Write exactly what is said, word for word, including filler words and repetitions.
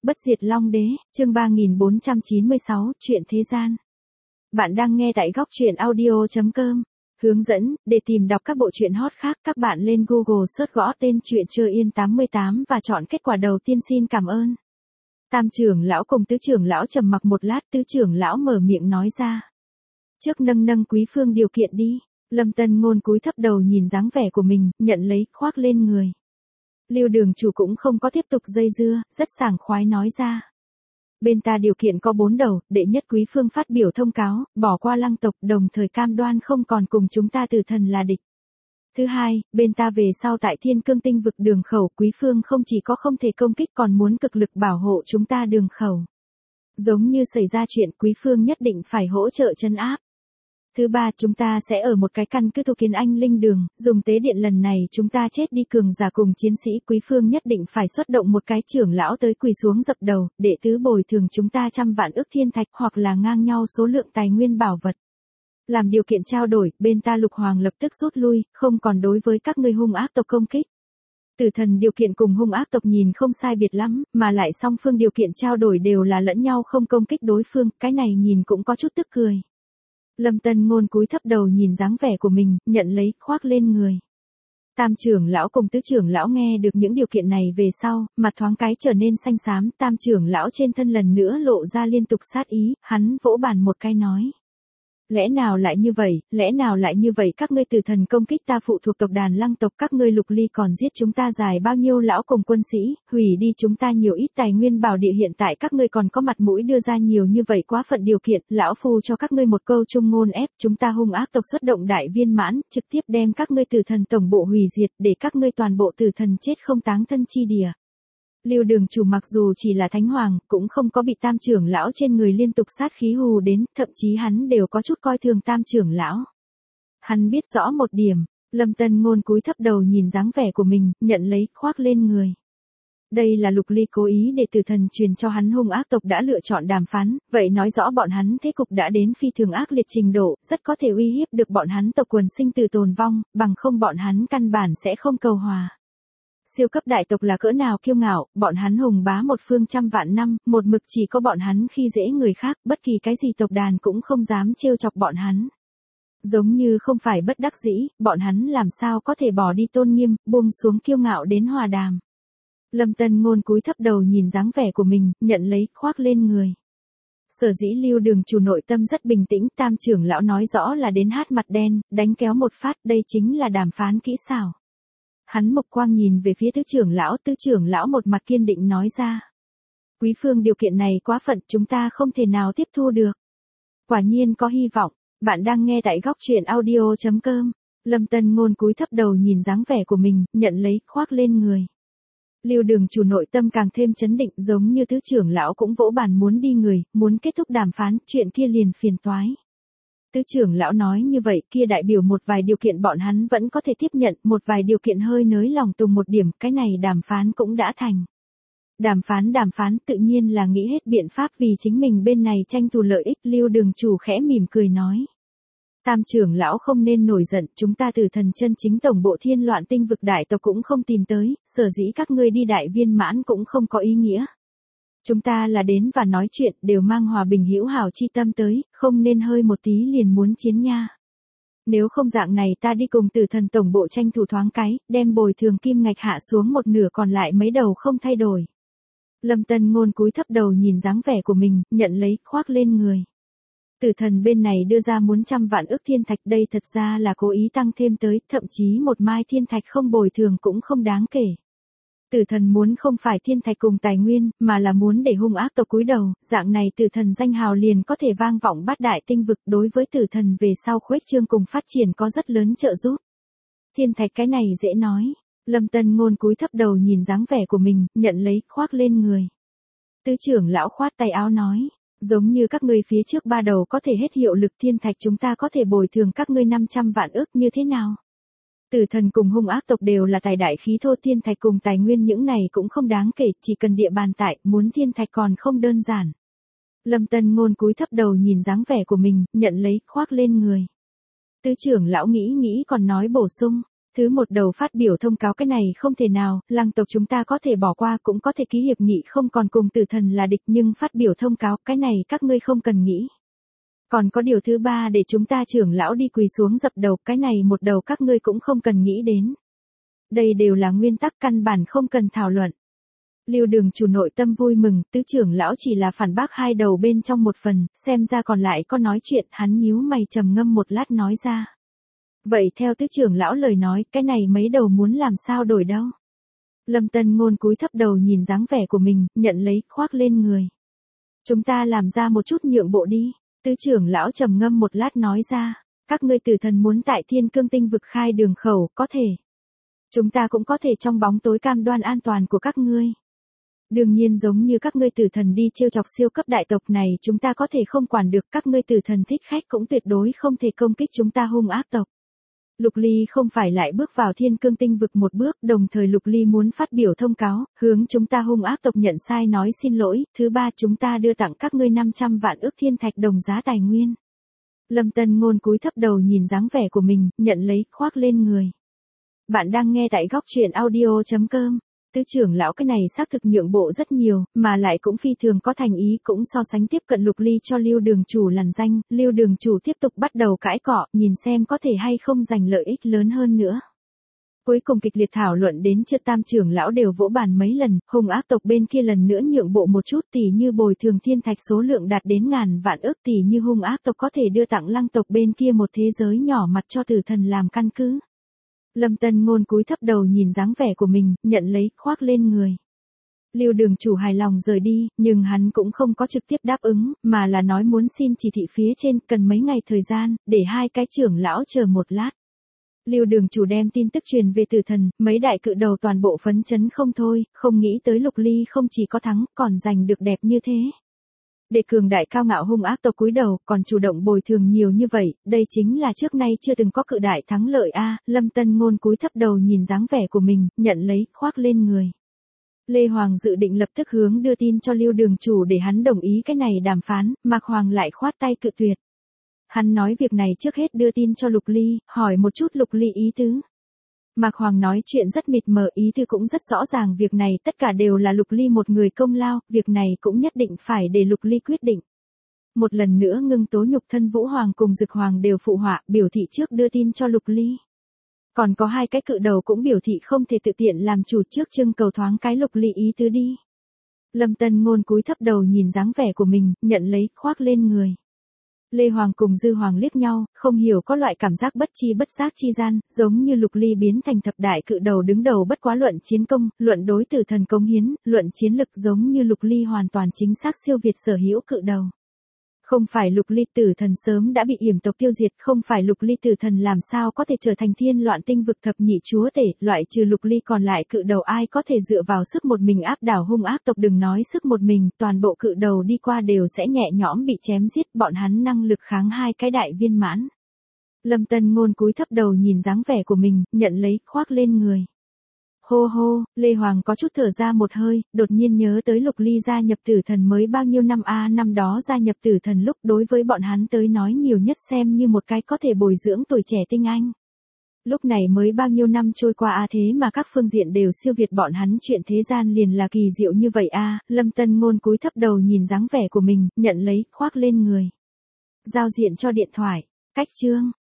Bất diệt Long Đế, chương ba nghìn bốn trăm chín mươi sáu, chuyện thế gian. Bạn đang nghe tại góc truyện audio chấm com. Hướng dẫn, để tìm đọc các bộ truyện hot khác, các bạn lên Google search gõ tên truyện Chưa Yên tám mươi tám và chọn kết quả đầu tiên. Xin cảm ơn. Tam trưởng lão cùng tứ trưởng lão trầm mặc một lát, tứ trưởng lão mở miệng nói ra. Trước nâng nâng quý phương điều kiện đi. Lâm Tân Ngôn cúi thấp đầu nhìn dáng vẻ của mình, nhận lấy, khoác lên người. Lưu Đường chủ cũng không có tiếp tục dây dưa, rất sảng khoái nói ra. Bên ta điều kiện có bốn đầu, đệ nhất quý phương phát biểu thông cáo, bỏ qua Lăng tộc, đồng thời cam đoan không còn cùng chúng ta Tử Thần là địch. Thứ hai, bên ta về sau tại Thiên Cương Tinh vực đường khẩu, quý phương không chỉ có không thể công kích còn muốn cực lực bảo hộ chúng ta đường khẩu. Giống như xảy ra chuyện, quý phương nhất định phải hỗ trợ trấn áp. Thứ ba, chúng ta sẽ ở một cái căn cứ thuộc Kiến Anh Linh Đường, dùng tế điện lần này chúng ta chết đi cường giả cùng chiến sĩ, quý phương nhất định phải xuất động một cái trưởng lão tới quỳ xuống dập đầu, đệ tứ bồi thường chúng ta trăm vạn ức thiên thạch hoặc là ngang nhau số lượng tài nguyên bảo vật. Làm điều kiện trao đổi, bên ta Lục Hoàng lập tức rút lui, không còn đối với các ngươi hung ác tộc công kích. Tử Thần điều kiện cùng hung ác tộc nhìn không sai biệt lắm, mà lại song phương điều kiện trao đổi đều là lẫn nhau không công kích đối phương, cái này nhìn cũng có chút tức cười. Lâm Tân Ngôn cúi thấp đầu nhìn dáng vẻ của mình, nhận lấy, khoác lên người. Tam trưởng lão cùng tứ trưởng lão nghe được những điều kiện này về sau, mặt thoáng cái trở nên xanh xám, tam trưởng lão trên thân lần nữa lộ ra liên tục sát ý, hắn vỗ bàn một cái nói. Lẽ nào lại như vậy, lẽ nào lại như vậy, các ngươi Tử Thần công kích ta phụ thuộc tộc đàn Lăng tộc, các ngươi Lục Ly còn giết chúng ta dài bao nhiêu lão cùng quân sĩ, hủy đi chúng ta nhiều ít tài nguyên bảo địa, hiện tại các ngươi còn có mặt mũi đưa ra nhiều như vậy quá phận điều kiện, lão phu cho các ngươi một câu trung ngôn ép, chúng ta hung ác tộc xuất động đại viên mãn, trực tiếp đem các ngươi Tử Thần tổng bộ hủy diệt, để các ngươi toàn bộ Tử Thần chết không táng thân chi địa. Lưu Đường chủ mặc dù chỉ là thánh hoàng, cũng không có bị tam trưởng lão trên người liên tục sát khí hù đến, thậm chí hắn đều có chút coi thường tam trưởng lão. Hắn biết rõ một điểm, Lâm Tân Ngôn cúi thấp đầu nhìn dáng vẻ của mình, nhận lấy, khoác lên người. Đây là Lục Ly cố ý để Tử Thần truyền cho hắn hung ác tộc đã lựa chọn đàm phán, vậy nói rõ bọn hắn thế cục đã đến phi thường ác liệt trình độ, rất có thể uy hiếp được bọn hắn tộc quần sinh tử tồn vong, bằng không bọn hắn căn bản sẽ không cầu hòa. Siêu cấp đại tộc là cỡ nào kiêu ngạo, bọn hắn hùng bá một phương trăm vạn năm, một mực chỉ có bọn hắn khi dễ người khác, bất kỳ cái gì tộc đàn cũng không dám trêu chọc bọn hắn. Giống như không phải bất đắc dĩ, bọn hắn làm sao có thể bỏ đi tôn nghiêm, buông xuống kiêu ngạo đến hòa đàm. Lâm Tân Ngôn cúi thấp đầu nhìn dáng vẻ của mình, nhận lấy, khoác lên người. Sở dĩ Lưu Đường chủ nội tâm rất bình tĩnh, tam trưởng lão nói rõ là đến hát mặt đen, đánh kéo một phát, đây chính là đàm phán kỹ xảo. Hắn mộc quang nhìn về phía tứ trưởng lão, tứ trưởng lão một mặt kiên định nói ra. Quý phương điều kiện này quá phận, chúng ta không thể nào tiếp thu được. Quả nhiên có hy vọng, bạn đang nghe tại góc truyện audio chấm com. Lâm Tân Ngôn cúi thấp đầu nhìn dáng vẻ của mình, nhận lấy, khoác lên người. Lưu Đường chủ nội tâm càng thêm chấn định, giống như tứ trưởng lão cũng vỗ bàn muốn đi người, muốn kết thúc đàm phán, chuyện kia liền phiền toái. Tứ trưởng lão nói như vậy, kia đại biểu một vài điều kiện bọn hắn vẫn có thể tiếp nhận, một vài điều kiện hơi nới lòng tùng một điểm, cái này đàm phán cũng đã thành. Đàm phán đàm phán tự nhiên là nghĩ hết biện pháp vì chính mình bên này tranh thủ lợi ích, Lưu Đường chủ khẽ mỉm cười nói. Tam trưởng lão không nên nổi giận, chúng ta Tử Thần chân chính tổng bộ Thiên Loạn Tinh vực đại tộc cũng không tìm tới, sở dĩ các ngươi đi đại viên mãn cũng không có ý nghĩa. Chúng ta là đến và nói chuyện, đều mang hòa bình hữu hảo chi tâm tới, không nên hơi một tí liền muốn chiến nha. Nếu không dạng này ta đi cùng Tử Thần tổng bộ tranh thủ thoáng cái, đem bồi thường kim ngạch hạ xuống một nửa còn lại mấy đầu không thay đổi. Lâm Tân Ngôn cúi thấp đầu nhìn dáng vẻ của mình, nhận lấy, khoác lên người. Tử Thần bên này đưa ra muốn trăm vạn ức thiên thạch, đây thật ra là cố ý tăng thêm tới, thậm chí một mai thiên thạch không bồi thường cũng không đáng kể. Tử Thần muốn không phải thiên thạch cùng tài nguyên, mà là muốn để hung ác tộc cúi đầu, dạng này Tử Thần danh hào liền có thể vang vọng bát đại tinh vực, đối với Tử Thần về sau khuếch trương cùng phát triển có rất lớn trợ giúp. Thiên thạch cái này dễ nói, Lâm Tân Ngôn cúi thấp đầu nhìn dáng vẻ của mình, nhận lấy, khoác lên người. Tứ trưởng lão khoát tay áo nói, giống như các ngươi phía trước ba đầu có thể hết hiệu lực thiên thạch chúng ta có thể bồi thường các ngươi năm trăm vạn ức như thế nào? Tử Thần cùng hung ác tộc đều là tài đại khí thô, thiên thạch cùng tài nguyên những này cũng không đáng kể, chỉ cần địa bàn tại, muốn thiên thạch còn không đơn giản. Lâm Tân Ngôn cúi thấp đầu nhìn dáng vẻ của mình, nhận lấy, khoác lên người. Tứ trưởng lão nghĩ nghĩ còn nói bổ sung, Thứ một đầu phát biểu thông cáo cái này không thể nào, Lăng tộc chúng ta có thể bỏ qua cũng có thể ký hiệp nghị không còn cùng tử thần là địch nhưng phát biểu thông cáo cái này các ngươi không cần nghĩ. Còn có điều thứ ba để chúng ta trưởng lão đi quỳ xuống dập đầu cái này một đầu các ngươi cũng không cần nghĩ đến. Đây đều là nguyên tắc căn bản không cần thảo luận. Lưu Đường chủ nội tâm vui mừng, tứ trưởng lão chỉ là phản bác hai đầu bên trong một phần, xem ra còn lại có nói chuyện, hắn nhíu mày trầm ngâm một lát nói ra. Vậy theo tứ trưởng lão lời nói, cái này mấy đầu muốn làm sao đổi đâu? Lâm Tân Ngôn cúi thấp đầu nhìn dáng vẻ của mình, nhận lấy, khoác lên người. Chúng ta làm ra một chút nhượng bộ đi, tứ trưởng lão trầm ngâm một lát nói ra, các ngươi tử thần muốn tại Thiên Cương Tinh vực khai đường khẩu, có thể. Chúng ta cũng có thể trong bóng tối cam đoan an toàn của các ngươi. Đương nhiên giống như các ngươi tử thần đi trêu chọc siêu cấp đại tộc này chúng ta có thể không quản được, các ngươi tử thần thích khách cũng tuyệt đối không thể công kích chúng ta hung ác tộc. Lục Ly không phải lại bước vào Thiên Cương Tinh vực một bước, đồng thời Lục Ly muốn phát biểu thông cáo, hướng chúng ta hung ác tộc nhận sai nói xin lỗi, thứ ba chúng ta đưa tặng các ngươi năm trăm vạn ức thiên thạch đồng giá tài nguyên. Lâm Tân Ngôn cúi thấp đầu nhìn dáng vẻ của mình, nhận lấy, khoác lên người. Bạn đang nghe tại góc truyện audio chấm com. Tứ trưởng lão cái này xác thực nhượng bộ rất nhiều, mà lại cũng phi thường có thành ý, cũng so sánh tiếp cận Lục Ly cho Lưu Đường chủ làn danh, Lưu Đường chủ tiếp tục bắt đầu cãi cọ, nhìn xem có thể hay không giành lợi ích lớn hơn nữa. Cuối cùng kịch liệt thảo luận đến chưa tam trưởng lão đều vỗ bàn mấy lần, hung ác tộc bên kia lần nữa nhượng bộ một chút, tỉ như bồi thường thiên thạch số lượng đạt đến ngàn vạn ức, tỉ như hung ác tộc có thể đưa tặng Lăng tộc bên kia một thế giới nhỏ mặt cho tử thần làm căn cứ. Lâm Tân Ngôn cúi thấp đầu nhìn dáng vẻ của mình, nhận lấy, khoác lên người. Lưu Đường chủ hài lòng rời đi, nhưng hắn cũng không có trực tiếp đáp ứng, mà là nói muốn xin chỉ thị phía trên, cần mấy ngày thời gian, để hai cái trưởng lão chờ một lát. Lưu Đường chủ đem tin tức truyền về tử thần, mấy đại cự đầu toàn bộ phấn chấn không thôi, không nghĩ tới Lục Ly không chỉ có thắng, còn giành được đẹp như thế. Để cường đại cao ngạo hung ác tộc cúi đầu, còn chủ động bồi thường nhiều như vậy, đây chính là trước nay chưa từng có cự đại thắng lợi a. Lâm Tân Ngôn cúi thấp đầu nhìn dáng vẻ của mình, nhận lấy, khoác lên người. Lê Hoàng dự định lập tức hướng đưa tin cho Lưu Đường chủ để hắn đồng ý cái này đàm phán, Mạc Hoàng lại khoát tay cự tuyệt. Hắn nói việc này trước hết đưa tin cho Lục Ly, hỏi một chút Lục Ly ý tứ. Mạc Hoàng nói chuyện rất mịt mờ, ý tứ cũng rất rõ ràng, việc này tất cả đều là Lục Ly một người công lao, việc này cũng nhất định phải để Lục Ly quyết định. Một lần nữa ngưng tố nhục thân Vũ Hoàng cùng Dực Hoàng đều phụ họa, biểu thị trước đưa tin cho Lục Ly. Còn có hai cái cự đầu cũng biểu thị không thể tự tiện làm chủ, trước trưng cầu thoáng cái Lục Ly ý tứ đi. Lâm Tân Ngôn cúi thấp đầu nhìn dáng vẻ của mình, nhận lấy, khoác lên người. Lê Hoàng cùng Dư Hoàng liếc nhau, không hiểu có loại cảm giác bất chi bất giác chi gian, giống như Lục Ly biến thành thập đại cự đầu đứng đầu bất quá luận chiến công, luận đối tử thần cống hiến, luận chiến lực giống như Lục Ly hoàn toàn chính xác siêu việt sở hữu cự đầu. Không phải Lục Ly tử thần sớm đã bị yểm tộc tiêu diệt, không phải Lục Ly tử thần làm sao có thể trở thành thiên loạn tinh vực thập nhị chúa tể, loại trừ Lục Ly còn lại cự đầu ai có thể dựa vào sức một mình áp đảo hung ác tộc, đừng nói sức một mình, toàn bộ cự đầu đi qua đều sẽ nhẹ nhõm bị chém giết, bọn hắn năng lực kháng hai cái đại viên mãn. Lâm Tân Ngôn cúi thấp đầu nhìn dáng vẻ của mình, nhận lấy, khoác lên người. Hô hô, Lê Hoàng có chút thở ra một hơi, đột nhiên nhớ tới Lục Ly gia nhập tử thần mới bao nhiêu năm a, năm đó gia nhập tử thần lúc đối với bọn hắn tới nói nhiều nhất xem như một cái có thể bồi dưỡng tuổi trẻ tinh anh. Lúc này mới bao nhiêu năm trôi qua a, thế mà các phương diện đều siêu việt bọn hắn, chuyện thế gian liền là kỳ diệu như vậy a. Lâm Tân Ngôn cúi thấp đầu nhìn dáng vẻ của mình, nhận lấy, khoác lên người. Giao diện cho điện thoại, cách chương.